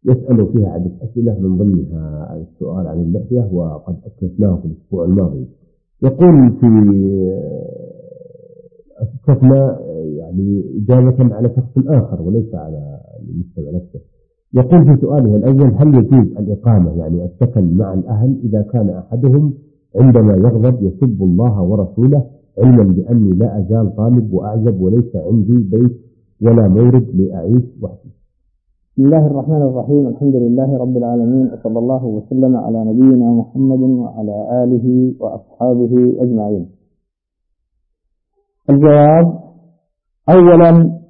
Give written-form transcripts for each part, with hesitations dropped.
يسأل فيها عدة أسئلة من ضمنها السؤال عن اللحية، وقد أسلفناه في الأسبوع الماضي. يقول في أسلفنا يعني إجابة على شخص آخر وليس على المستمع نفسه. يقول في سؤاله الأول: هل يجوز الإقامة يعني السكن مع الأهل إذا كان أحدهم عندما يغضب يسب الله ورسوله، علما بأني لا أزال طالب وأعزب وليس عندي بيت ولا مورد لأعيش وحدي؟ بسم الله الرحمن الرحيم. الحمد لله رب العالمين، وصلى الله وسلم على نبينا محمد وعلى آله وأصحابه أجمعين. الجواب: أولا،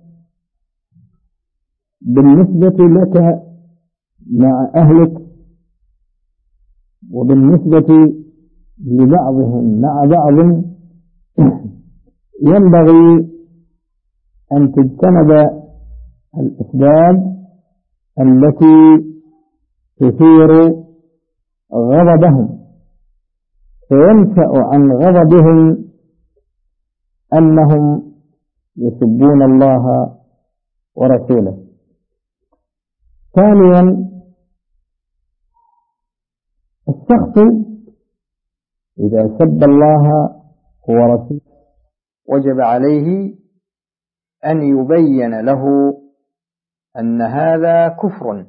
بالنسبة لك مع أهلك وبالنسبة لبعضهم مع بعض ينبغي أن تجتنب الأسباب التي تثير غضبهم، فينشأ عن غضبهم أنهم يسبون الله ورسوله. ثانيا، الشخص إذا سب الله ورسوله وجب عليه أن يبين له أن هذا كفر،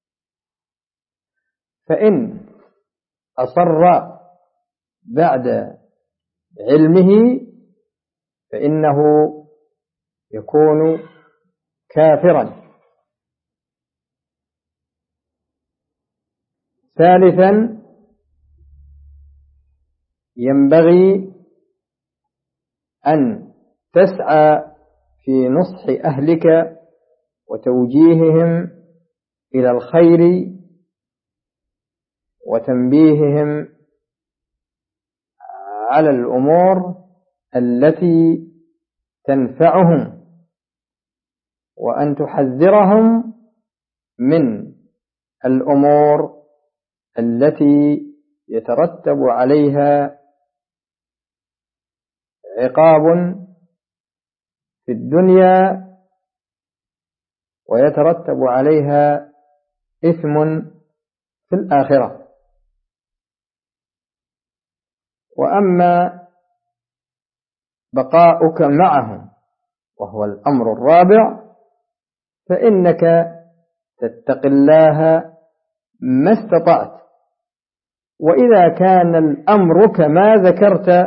فإن أصر بعد علمه فإنه يكون كافرا. ثالثا، ينبغي أن تسعى في نصح أهلك وتوجيههم إلى الخير وتنبيههم على الأمور التي تنفعهم، وأن تحذرهم من الأمور التي يترتب عليها عقاب في الدنيا ويترتب عليها إثم في الآخرة. وأما بقاؤك معهم وهو الأمر الرابع، فإنك تتقي الله ما استطعت، وإذا كان الأمر كما ذكرت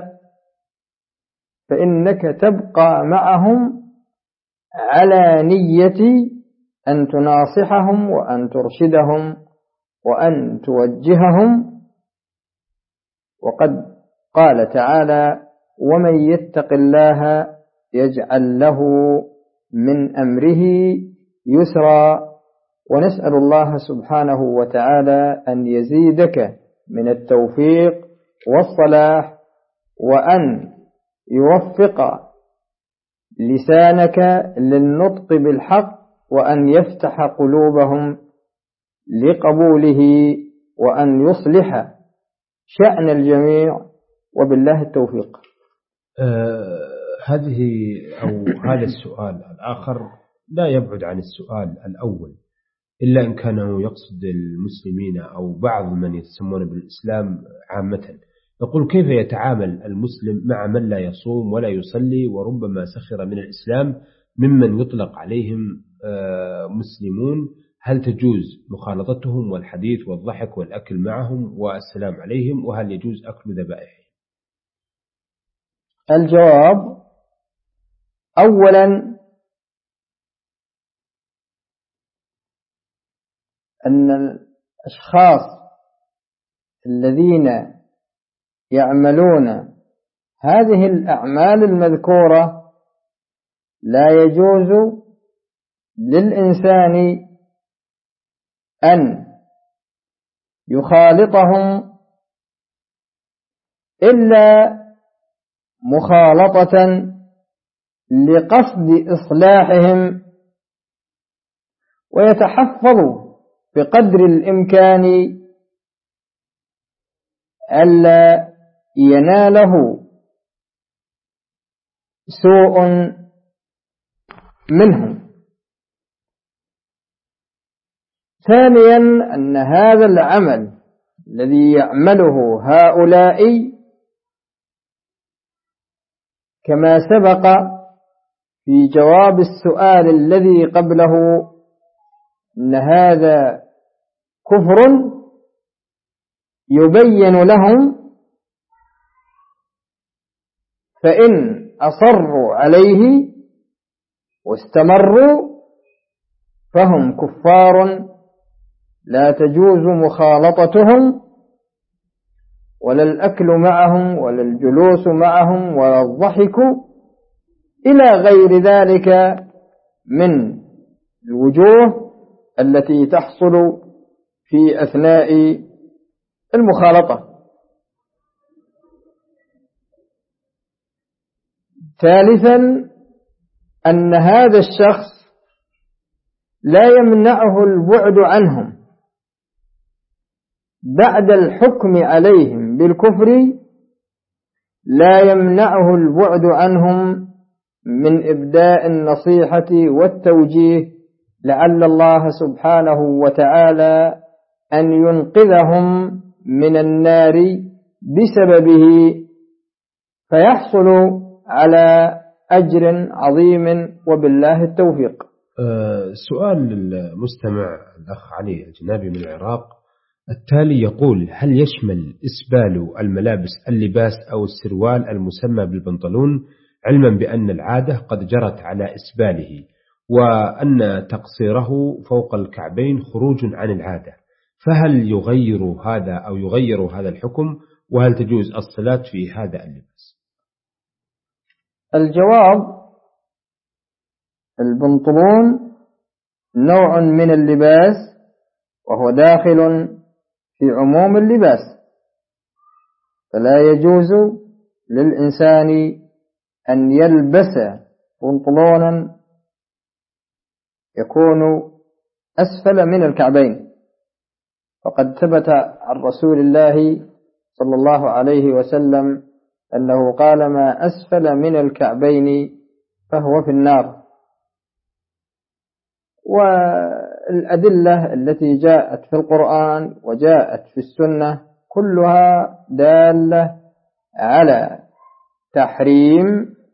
فإنك تبقى معهم على نية أن تناصحهم وأن ترشدهم وأن توجههم. وقد قال تعالى: ومن يتق الله يجعل له من أمره يسرا. ونسأل الله سبحانه وتعالى أن يزيدك من التوفيق والصلاح، وأن يوفق لسانك للنطق بالحق، وأن يفتح قلوبهم لقبوله، وأن يصلح شأن الجميع، وبالله التوفيق. هذا السؤال الآخر لا يبعد عن السؤال الأول، إلا إن كان يقصد المسلمين أو بعض من يسمون بالإسلام عامة. يقول: كيف يتعامل المسلم مع من لا يصوم ولا يصلي وربما سخر من الإسلام ممن يطلق عليهم مسلمون؟ هل تجوز مخالطتهم والحديث والضحك والأكل معهم والسلام عليهم؟ وهل يجوز أكل ذبائحهم؟ الجواب: أولا، أن الأشخاص الذين يعملون هذه الأعمال المذكورة لا يجوز للإنسان أن يخالطهم إلا مخالطة لقصد إصلاحهم، ويتحفظ بقدر الإمكان ألا يناله سوء منهم. ثانيا أن هذا العمل الذي يعمله هؤلاء كما سبق في جواب السؤال الذي قبله أن هذا كفر يبين لهم، فإن أصروا عليه واستمروا فهم كفار لا تجوز مخالطتهم ولا الأكل معهم ولا الجلوس معهم ولا الضحك إلى غير ذلك من الوجوه التي تحصل في أثناء المخالطة. ثالثا أن هذا الشخص لا يمنعه البعد عنهم بعد الحكم عليهم بالكفر، لا يمنعه البعد عنهم من إبداء النصيحة والتوجيه، لعل الله سبحانه وتعالى أن ينقذهم من النار بسببه فيحصل على أجر عظيم، وبالله التوفيق. سؤال المستمع الأخ علي الجنابي من العراق التالي يقول: هل يشمل إسبال الملابس اللباس أو السروال المسمى بالبنطلون، علما بأن العادة قد جرت على إسباله وأن تقصيره فوق الكعبين خروج عن العادة، فهل يغير هذا الحكم، وهل تجوز الصلاة في هذا اللباس؟ الجواب: البنطلون نوع من اللباس وهو داخل في عموم اللباس، فلا يجوز للإنسان أن يلبس بنطلونا يكون أسفل من الكعبين، فقد ثبت عن رسول الله صلى الله عليه وسلم أنه قال: ما أسفل من الكعبين فهو في النار. والأدلة التي جاءت في القرآن وجاءت في السنة كلها دالة على تحريم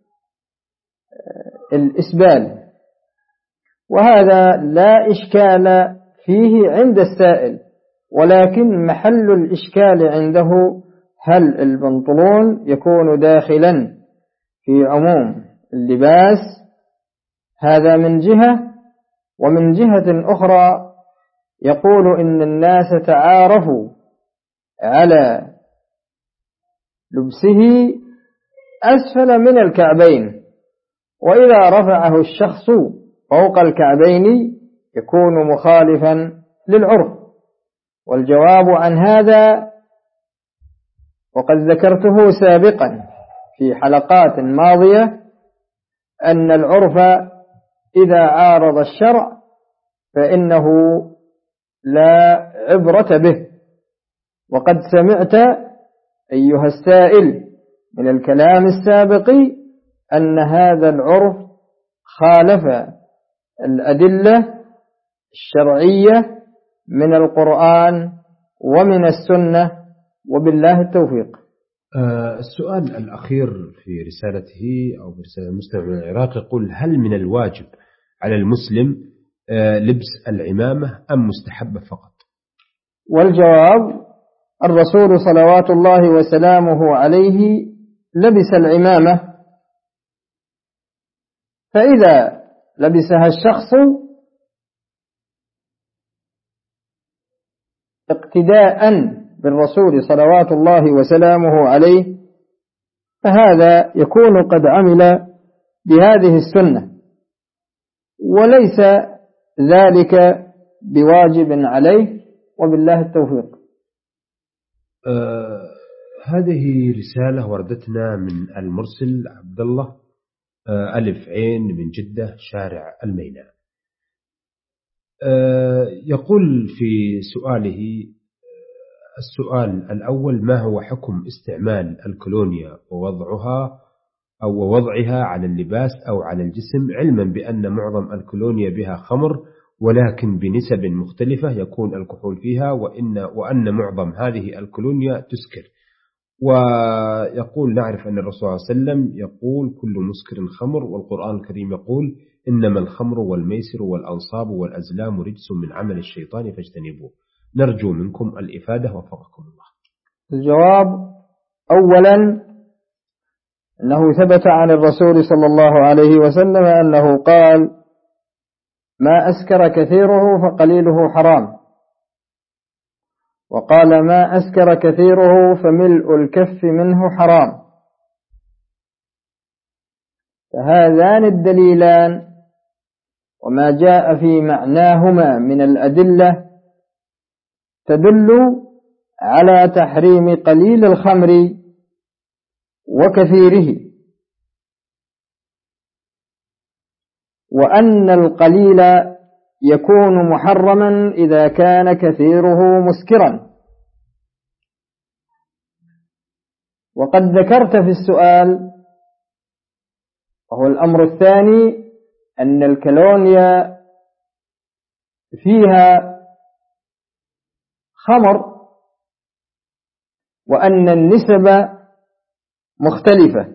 الإسبال، وهذا لا إشكال فيه عند السائل، ولكن محل الإشكال عنده هل البنطلون يكون داخلا في عموم اللباس؟ هذا من جهة، ومن جهة أخرى يقول إن الناس تعارفوا على لبسه أسفل من الكعبين، وإذا رفعه الشخص فوق الكعبين يكون مخالفا للعرف. والجواب عن هذا وقد ذكرته سابقا في حلقات ماضية أن العرف إذا عارض الشرع فإنه لا عبرة به. وقد سمعت أيها السائل من الكلام السابق أن هذا العرف خالف الأدلة الشرعية من القرآن ومن السنة، وبالله التوفيق. السؤال الأخير في رسالته أو في رسالة المستمع من العراق يقول: هل من الواجب على المسلم لبس العمامة أم مستحبة فقط؟ والجواب: الرسول صلوات الله وسلامه عليه لبس العمامة، فإذا لبسها الشخص اقتداء بالرسول صلوات الله وسلامه عليه فهذا يكون قد عمل بهذه السنة، وليس ذلك بواجب عليه، وبالله التوفيق. هذه رسالة وردتنا من المرسل عبد الله ألف عين من جدة شارع الميناء. يقول في سؤاله السؤال الأول: ما هو حكم استعمال الكولونيا ووضعها على اللباس أو على الجسم، علما بأن معظم الكولونيا بها خمر ولكن بنسب مختلفة يكون الكحول فيها، وأن معظم هذه الكولونيا تسكر. ويقول نعرف أن الرسول صلى الله عليه وسلم يقول كل مسكر خمر، والقرآن الكريم يقول إنما الخمر والميسر والأنصاب والأزلام رجس من عمل الشيطان فاجتنبوه. نرجو منكم الإفادة وفقكم الله. الجواب: أولا أنه ثبت عن الرسول صلى الله عليه وسلم أنه قال: ما أسكر كثيره فقليله حرام، وقال: ما أسكر كثيره فملء الكف منه حرام. فهذان الدليلان وما جاء في معناهما من الأدلة تدل على تحريم قليل الخمر وكثيره، وأن القليل يكون محرما إذا كان كثيره مسكرا. وقد ذكرت في السؤال، وهو الأمر الثاني، أن الكولونيا فيها خمر، وأن النسب مختلفة،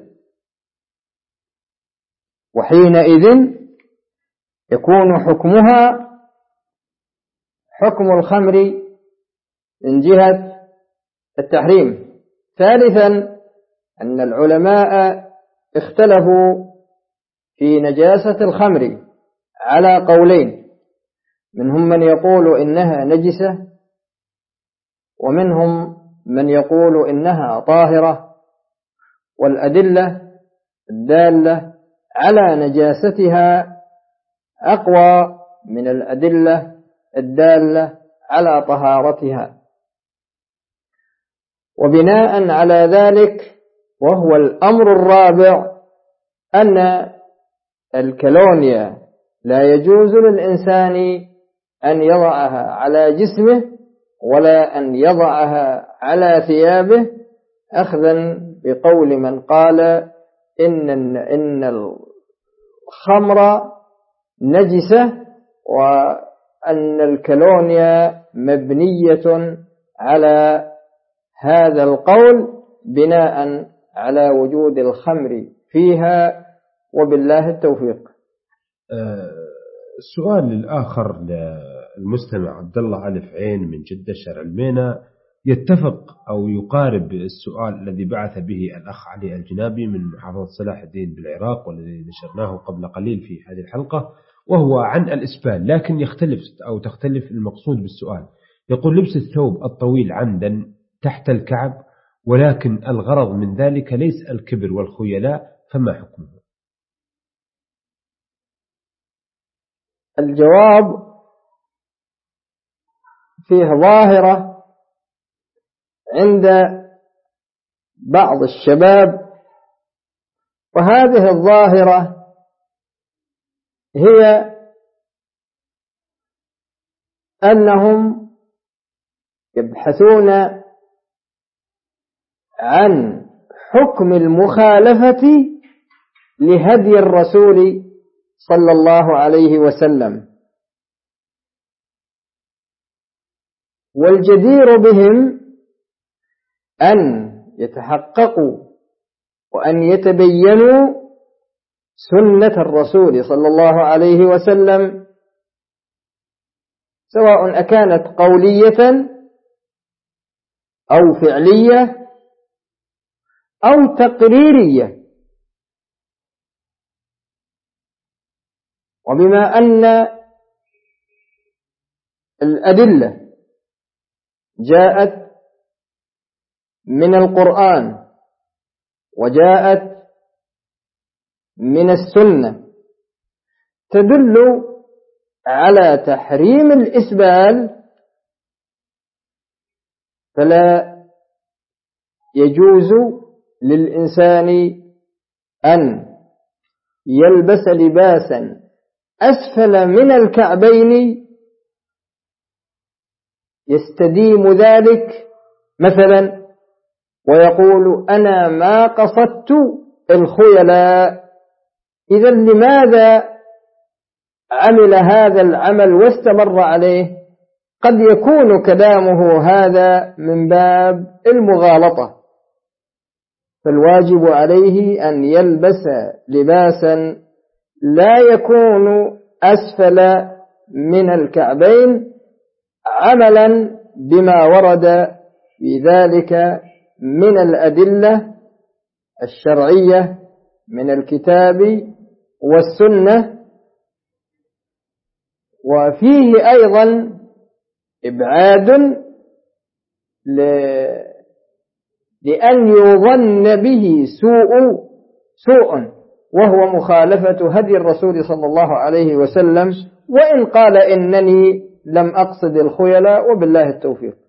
وحينئذ يكون حكمها حكم الخمر من جهة التحريم. ثالثا، أن العلماء اختلفوا في نجاسة الخمر على قولين، منهم من يقول إنها نجسة، ومنهم من يقول إنها طاهرة، والأدلة الدالة على نجاستها أقوى من الأدلة الدالة على طهارتها. وبناء على ذلك، وهو الأمر الرابع، أن الكولونيا لا يجوز للإنسان أن يضعها على جسمه ولا أن يضعها على ثيابه، أخذا بقول من قال إن الخمر نجسة، وأن الكولونيا مبنية على هذا القول بناء على وجود الخمر فيها، وبالله التوفيق. السؤال الآخر للمستمع عبد الله ألف عين من جدة شارع المينا يتفق أو يقارب السؤال الذي بعث به الأخ علي الجنابي من محافظة صلاح الدين بالعراق، والذي نشرناه قبل قليل في هذه الحلقة، وهو عن الإسبال، لكن يختلف أو تختلف المقصود بالسؤال. يقول: لبس الثوب الطويل عمدا تحت الكعب، ولكن الغرض من ذلك ليس الكبر والخيلاء، فما حكمه؟ الجواب: فيه ظاهرة عند بعض الشباب، وهذه الظاهرة هي أنهم يبحثون عن حكم المخالفة لهدي الرسول صلى الله عليه وسلم، والجدير بهم أن يتحققوا وأن يتبينوا سنة الرسول صلى الله عليه وسلم، سواء أكانت قولية أو فعلية أو تقريرية. وبما أن الأدلة جاءت من القرآن وجاءت من السنة تدل على تحريم الإسبال، فلا يجوز للإنسان أن يلبس لباسا أسفل من الكعبين يستديم ذلك مثلا، ويقول: أنا ما قصدت الخيلاء. إذن لماذا عمل هذا العمل واستمر عليه قد يكون كلامه هذا من باب المغالطة، فالواجب عليه أن يلبس لباسا لا يكون أسفل من الكعبين عملا بما ورد في ذلك من الأدلة الشرعية من الكتاب والسنة. وفيه أيضا إبعاد لأن يظن به سوء وهو مخالفة هدي الرسول صلى الله عليه وسلم، وإن قال إنني لم أقصد الخيلاء وبالله التوفيق.